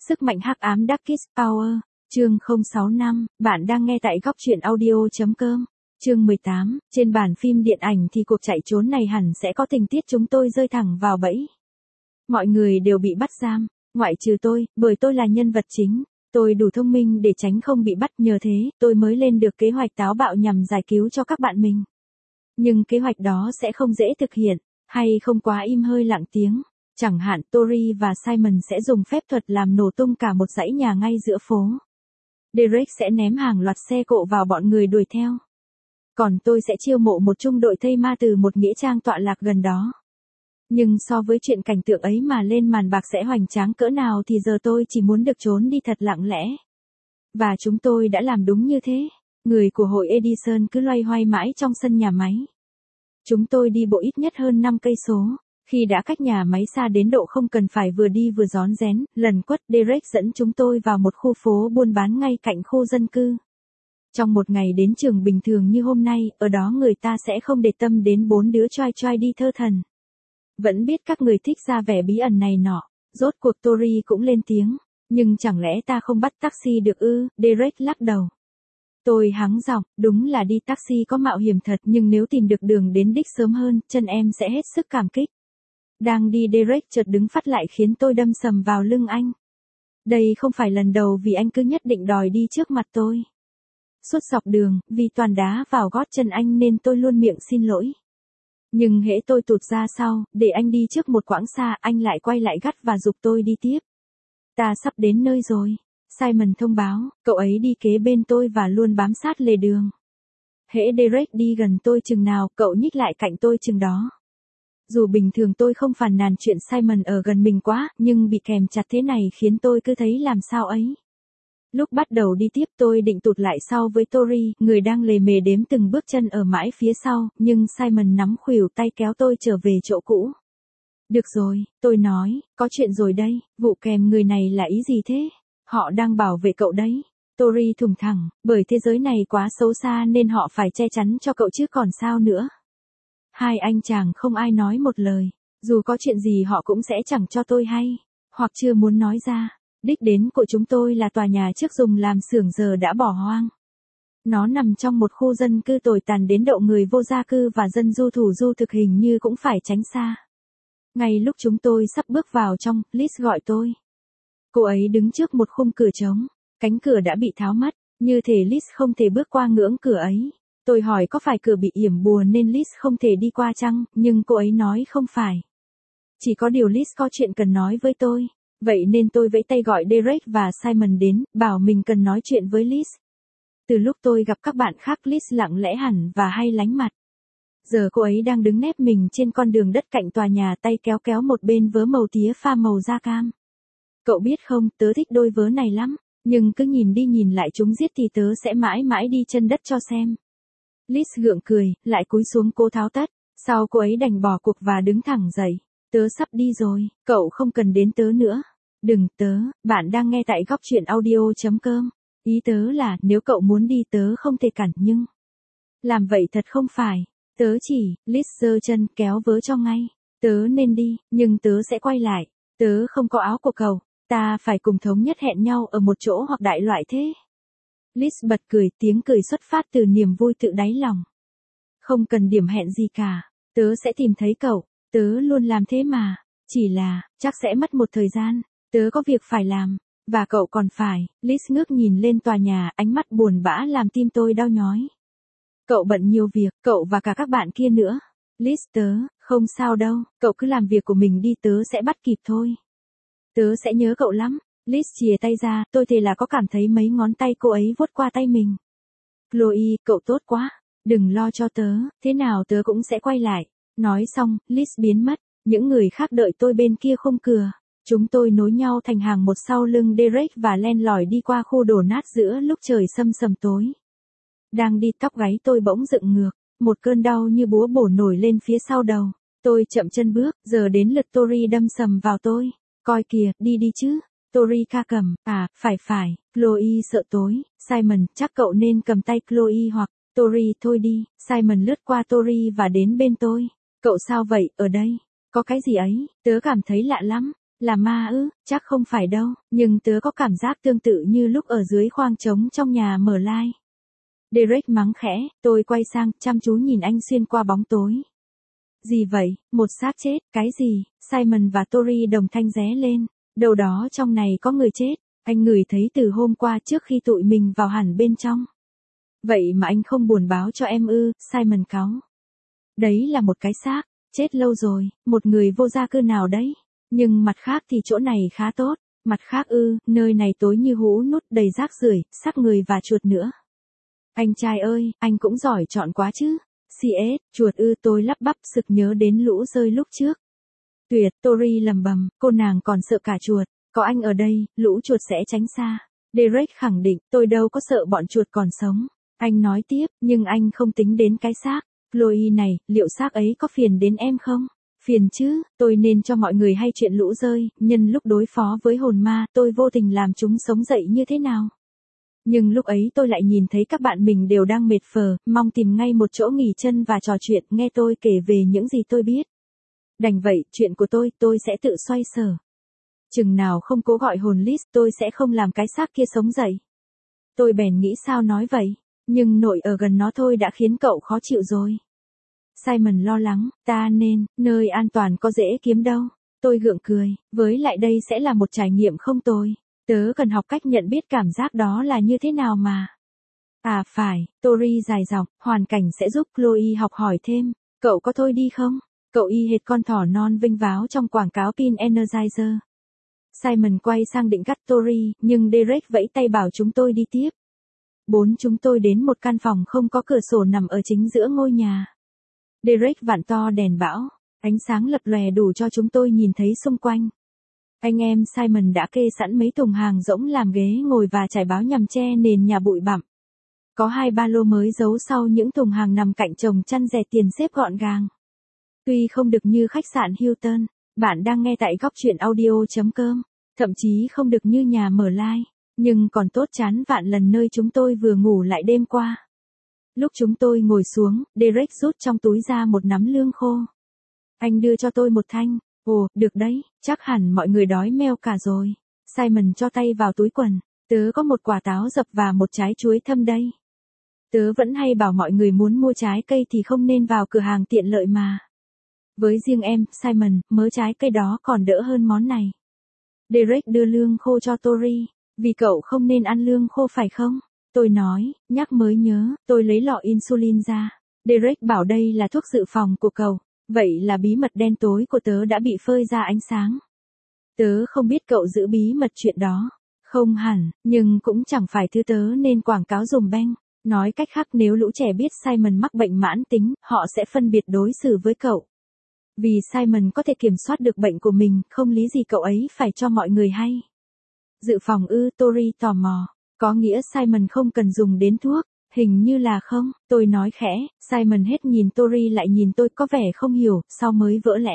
Sức mạnh hắc ám Darkest Power, chương 065, bạn đang nghe tại góc truyện audio.com. Chương 18, trên bản phim điện ảnh thì cuộc chạy trốn này hẳn sẽ có tình tiết chúng tôi rơi thẳng vào bẫy. Mọi người đều bị bắt giam, ngoại trừ tôi, bởi tôi là nhân vật chính. Tôi đủ thông minh để tránh không bị bắt, nhờ thế, tôi mới lên được kế hoạch táo bạo nhằm giải cứu cho các bạn mình. Nhưng kế hoạch đó sẽ không dễ thực hiện, hay không quá im hơi lặng tiếng. Chẳng hạn Tori và Simon sẽ dùng phép thuật làm nổ tung cả một dãy nhà ngay giữa phố. Derek sẽ ném hàng loạt xe cộ vào bọn người đuổi theo. Còn tôi sẽ chiêu mộ một trung đội thây ma từ một nghĩa trang tọa lạc gần đó. Nhưng so với chuyện cảnh tượng ấy mà lên màn bạc sẽ hoành tráng cỡ nào thì giờ tôi chỉ muốn được trốn đi thật lặng lẽ. Và chúng tôi đã làm đúng như thế. Người của hội Edison cứ loay hoay mãi trong sân nhà máy. Chúng tôi đi bộ ít nhất hơn 5 cây số. Khi đã cách nhà máy xa đến độ không cần phải vừa đi vừa rón rén, lần quất Derek dẫn chúng tôi vào một khu phố buôn bán ngay cạnh khu dân cư. Trong một ngày đến trường bình thường như hôm nay, ở đó người ta sẽ không để tâm đến 4 đứa choai choai đi thơ thần. Vẫn biết các người thích ra vẻ bí ẩn này nọ, rốt cuộc Tori cũng lên tiếng. Nhưng chẳng lẽ ta không bắt taxi được ư? Derek lắc đầu. Tôi hắng giọng, đúng là đi taxi có mạo hiểm thật, nhưng nếu tìm được đường đến đích sớm hơn, chân em sẽ hết sức cảm kích. Đang đi Derek chợt đứng phắt lại khiến tôi đâm sầm vào lưng anh. Đây không phải lần đầu vì anh cứ nhất định đòi đi trước mặt tôi. Suốt dọc đường, vì toàn đá vào gót chân anh nên tôi luôn miệng xin lỗi. Nhưng hễ tôi tụt ra sau, để anh đi trước một quãng xa, anh lại quay lại gắt và giục tôi đi tiếp. Ta sắp đến nơi rồi. Simon thông báo, cậu ấy đi kế bên tôi và luôn bám sát lề đường. Hễ Derek đi gần tôi chừng nào, cậu nhích lại cạnh tôi chừng đó. Dù bình thường tôi không phàn nàn chuyện Simon ở gần mình quá, nhưng bị kèm chặt thế này khiến tôi cứ thấy làm sao ấy. Lúc bắt đầu đi tiếp tôi định tụt lại sau với Tori, người đang lề mề đếm từng bước chân ở mãi phía sau, nhưng Simon nắm khuỷu tay kéo tôi trở về chỗ cũ. Được rồi, tôi nói, có chuyện rồi đây, vụ kèm người này là ý gì thế? Họ đang bảo vệ cậu đấy. Tori thùng thẳng, bởi thế giới này quá xấu xa nên họ phải che chắn cho cậu chứ còn sao nữa. Hai anh chàng không ai nói một lời, dù có chuyện gì họ cũng sẽ chẳng cho tôi hay, hoặc chưa muốn nói ra. Đích đến của chúng tôi là tòa nhà trước dùng làm xưởng giờ đã bỏ hoang. Nó nằm trong một khu dân cư tồi tàn đến độ người vô gia cư và dân du thủ du thực hình như cũng phải tránh xa. Ngay lúc chúng tôi sắp bước vào trong, Liz gọi tôi. Cô ấy đứng trước một khung cửa trống, cánh cửa đã bị tháo mất, như thể Liz không thể bước qua ngưỡng cửa ấy. Tôi hỏi có phải cửa bị yểm bùa nên Liz không thể đi qua chăng, nhưng cô ấy nói không phải. Chỉ có điều Liz có chuyện cần nói với tôi. Vậy nên tôi vẫy tay gọi Derek và Simon đến, bảo mình cần nói chuyện với Liz. Từ lúc tôi gặp các bạn khác Liz lặng lẽ hẳn và hay lánh mặt. Giờ cô ấy đang đứng nép mình trên con đường đất cạnh tòa nhà, tay kéo kéo một bên vớ màu tía pha màu da cam. Cậu biết không, tớ thích đôi vớ này lắm, nhưng cứ nhìn đi nhìn lại chúng giết thì tớ sẽ mãi mãi đi chân đất cho xem. Liz gượng cười, lại cúi xuống cố tháo tất, sau cô ấy đành bỏ cuộc và đứng thẳng dậy. Tớ sắp đi rồi, cậu không cần đến tớ nữa. Đừng tớ, bạn đang nghe tại góc truyện audio.com. Ý tớ là nếu cậu muốn đi tớ không thể cản nhưng. Làm vậy thật không phải. Tớ chỉ, Liz giơ chân kéo vớ cho ngay. Tớ nên đi, nhưng tớ sẽ quay lại. Tớ không có áo của cậu. Ta phải cùng thống nhất hẹn nhau ở một chỗ hoặc đại loại thế. Liz bật cười, tiếng cười xuất phát từ niềm vui tự đáy lòng. Không cần điểm hẹn gì cả. Tớ sẽ tìm thấy cậu. Tớ luôn làm thế mà. Chỉ là, chắc sẽ mất một thời gian. Tớ có việc phải làm. Và cậu còn phải. Liz ngước nhìn lên tòa nhà, ánh mắt buồn bã làm tim tôi đau nhói. Cậu bận nhiều việc, cậu và cả các bạn kia nữa. Liz tớ, không sao đâu, cậu cứ làm việc của mình đi, tớ sẽ bắt kịp thôi. Tớ sẽ nhớ cậu lắm. Liz chìa tay ra, tôi thề là có cảm thấy mấy ngón tay cô ấy vuốt qua tay mình. Chloe, cậu tốt quá. Đừng lo cho tớ, thế nào tớ cũng sẽ quay lại. Nói xong, Liz biến mất, những người khác đợi tôi bên kia khung cửa. Chúng tôi nối nhau thành hàng một sau lưng Derek và len lỏi đi qua khu đổ nát giữa lúc trời sâm sầm tối. Đang đi tóc gáy tôi bỗng dựng ngược, một cơn đau như búa bổ nổi lên phía sau đầu. Tôi chậm chân bước, giờ đến lượt Tori đâm sầm vào tôi. Coi kìa, đi đi chứ. Tori ca cầm, phải, Chloe sợ tối. Simon, chắc cậu nên cầm tay Chloe hoặc, Tori thôi đi. Simon lướt qua Tori và đến bên tôi. Cậu sao vậy, ở đây? Có cái gì ấy, tớ cảm thấy lạ lắm. Là ma ư, chắc không phải đâu, nhưng tớ có cảm giác tương tự như lúc ở dưới khoang trống trong nhà mở lai. Derek mắng khẽ, tôi quay sang, chăm chú nhìn anh xuyên qua bóng tối. Gì vậy, một xác chết, cái gì? Simon và Tori đồng thanh ré lên, đâu đó trong này có người chết, anh ngửi thấy từ hôm qua trước khi tụi mình vào hẳn bên trong. Vậy mà anh không buồn báo cho em ư, Simon cáu. Đấy là một cái xác, chết lâu rồi, một người vô gia cư nào đấy. Nhưng mặt khác thì chỗ này khá tốt, mặt khác ư, nơi này tối như hũ nút đầy rác rưởi, xác người và chuột nữa. Anh trai ơi, anh cũng giỏi chọn quá chứ. CS, chuột ư, tôi lắp bắp sực nhớ đến lũ rơi lúc trước. Tuyệt, Tori lầm bầm, cô nàng còn sợ cả chuột, có anh ở đây, lũ chuột sẽ tránh xa. Derek khẳng định, tôi đâu có sợ bọn chuột còn sống. Anh nói tiếp, nhưng anh không tính đến cái xác. Chloe này, liệu xác ấy có phiền đến em không? Phiền chứ, tôi nên cho mọi người hay chuyện lũ rơi, nhân lúc đối phó với hồn ma, tôi vô tình làm chúng sống dậy như thế nào? Nhưng lúc ấy tôi lại nhìn thấy các bạn mình đều đang mệt phờ, mong tìm ngay một chỗ nghỉ chân và trò chuyện, nghe tôi kể về những gì tôi biết. Đành vậy, chuyện của tôi sẽ tự xoay sở. Chừng nào không cố gọi hồn Liz, tôi sẽ không làm cái xác kia sống dậy. Tôi bèn nghĩ sao nói vậy, nhưng nội ở gần nó thôi đã khiến cậu khó chịu rồi. Simon lo lắng, ta nên, nơi an toàn có dễ kiếm đâu. Tôi gượng cười, với lại đây sẽ là một trải nghiệm không tồi. Tớ cần học cách nhận biết cảm giác đó là như thế nào mà. À phải, Tori dài dòng, hoàn cảnh sẽ giúp Chloe học hỏi thêm. Cậu có thôi đi không? Cậu y hệt con thỏ non vinh váo trong quảng cáo pin Energizer. Simon quay sang định cắt Tori, nhưng Derek vẫy tay bảo chúng tôi đi tiếp. Chúng tôi đến một căn phòng không có cửa sổ nằm ở chính giữa ngôi nhà. Derek vặn to đèn bão, ánh sáng lập lòe đủ cho chúng tôi nhìn thấy xung quanh. Anh em Simon đã kê sẵn mấy thùng hàng rỗng làm ghế ngồi và trải báo nhằm che nền nhà bụi bặm. Có 2 ba lô mới giấu sau những thùng hàng nằm cạnh chồng chăn rẻ tiền xếp gọn gàng. Tuy không được như khách sạn Hilton, bạn đang nghe tại góc truyện audio.com, thậm chí không được như nhà mở lai, nhưng còn tốt chán vạn lần nơi chúng tôi vừa ngủ lại đêm qua. Lúc chúng tôi ngồi xuống, Derek rút trong túi ra một nắm lương khô. Anh đưa cho tôi một thanh. Ồ, được đấy, chắc hẳn mọi người đói meo cả rồi. Simon cho tay vào túi quần. Tớ có một quả táo dập và một trái chuối thâm đây. Tớ vẫn hay bảo mọi người muốn mua trái cây thì không nên vào cửa hàng tiện lợi mà. Với riêng em, Simon, mớ trái cây đó còn đỡ hơn món này. Derek đưa lương khô cho Tori. Vì cậu không nên ăn lương khô phải không? Tôi nói, nhắc mới nhớ, tôi lấy lọ insulin ra. Derek bảo đây là thuốc dự phòng của cậu. Vậy là bí mật đen tối của tớ đã bị phơi ra ánh sáng. Tớ không biết cậu giữ bí mật chuyện đó. Không hẳn, nhưng cũng chẳng phải thứ tớ nên quảng cáo dùm beng. Nói cách khác nếu lũ trẻ biết Simon mắc bệnh mãn tính, họ sẽ phân biệt đối xử với cậu. Vì Simon có thể kiểm soát được bệnh của mình, không lý gì cậu ấy phải cho mọi người hay. Dự phòng ư, Tori tò mò. Có nghĩa Simon không cần dùng đến thuốc. Hình như là không, tôi nói khẽ, Simon hết nhìn Tori lại nhìn tôi có vẻ không hiểu, sau mới vỡ lẽ.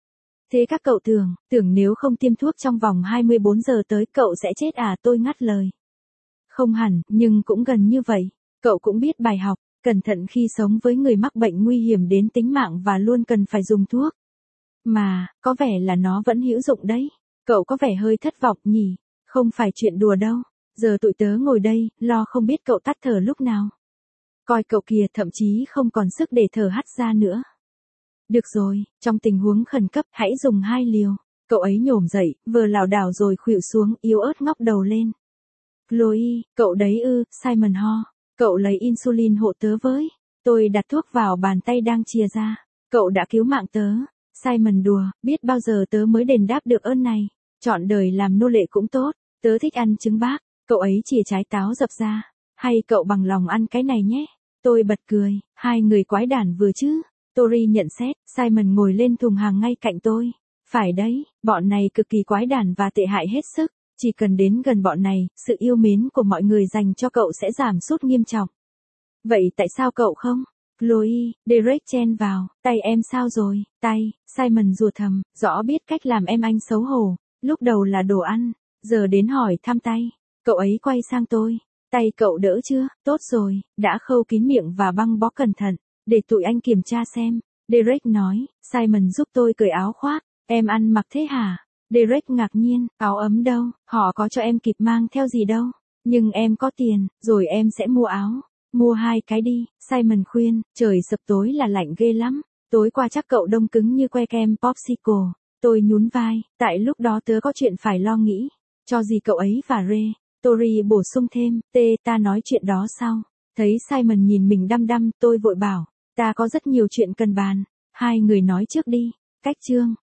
Thế các cậu tưởng nếu không tiêm thuốc trong vòng 24 giờ tới cậu sẽ chết à, tôi ngắt lời. Không hẳn, nhưng cũng gần như vậy, cậu cũng biết bài học, cẩn thận khi sống với người mắc bệnh nguy hiểm đến tính mạng và luôn cần phải dùng thuốc. Mà, có vẻ là nó vẫn hữu dụng đấy, cậu có vẻ hơi thất vọng nhỉ, không phải chuyện đùa đâu. Giờ tụi tớ ngồi đây, lo không biết cậu tắt thở lúc nào. Coi cậu kìa thậm chí không còn sức để thở hắt ra nữa. Được rồi, trong tình huống khẩn cấp hãy dùng 2 liều. Cậu ấy nhổm dậy, vừa lảo đảo rồi khuỵu xuống, yếu ớt ngóc đầu lên. Chloe, cậu đấy ư, Simon ho. Cậu lấy insulin hộ tớ với. Tôi đặt thuốc vào bàn tay đang chia ra. Cậu đã cứu mạng tớ. Simon đùa, biết bao giờ tớ mới đền đáp được ơn này. Chọn đời làm nô lệ cũng tốt. Tớ thích ăn trứng bác. Cậu ấy chìa trái táo dập ra. Hay cậu bằng lòng ăn cái này nhé. Tôi bật cười, hai người quái đản vừa chứ. Tori nhận xét, Simon ngồi lên thùng hàng ngay cạnh tôi. Phải đấy, bọn này cực kỳ quái đản và tệ hại hết sức. Chỉ cần đến gần bọn này, sự yêu mến của mọi người dành cho cậu sẽ giảm sút nghiêm trọng. Vậy tại sao cậu không? Chloe, Derek chen vào, tay em sao rồi? Tay, Simon rủa thầm, rõ biết cách làm em anh xấu hổ. Lúc đầu là đồ ăn, giờ đến hỏi thăm tay. Cậu ấy quay sang tôi. Tay cậu đỡ chưa? Tốt rồi, đã khâu kín miệng và băng bó cẩn thận. Để tụi anh kiểm tra xem. Derek nói, Simon giúp tôi cởi áo khoác. Em ăn mặc thế hả? Derek ngạc nhiên, áo ấm đâu, họ có cho em kịp mang theo gì đâu. Nhưng em có tiền, rồi em sẽ mua áo. Mua 2 cái đi, Simon khuyên, trời sập tối là lạnh ghê lắm. Tối qua chắc cậu đông cứng như que kem popsicle. Tôi nhún vai, tại lúc đó tớ có chuyện phải lo nghĩ. Cho gì cậu ấy và Ray. Tori bổ sung thêm, ta nói chuyện đó sau. Thấy Simon nhìn mình đăm đăm, tôi vội bảo, ta có rất nhiều chuyện cần bàn. Hai người nói trước đi. Cách chương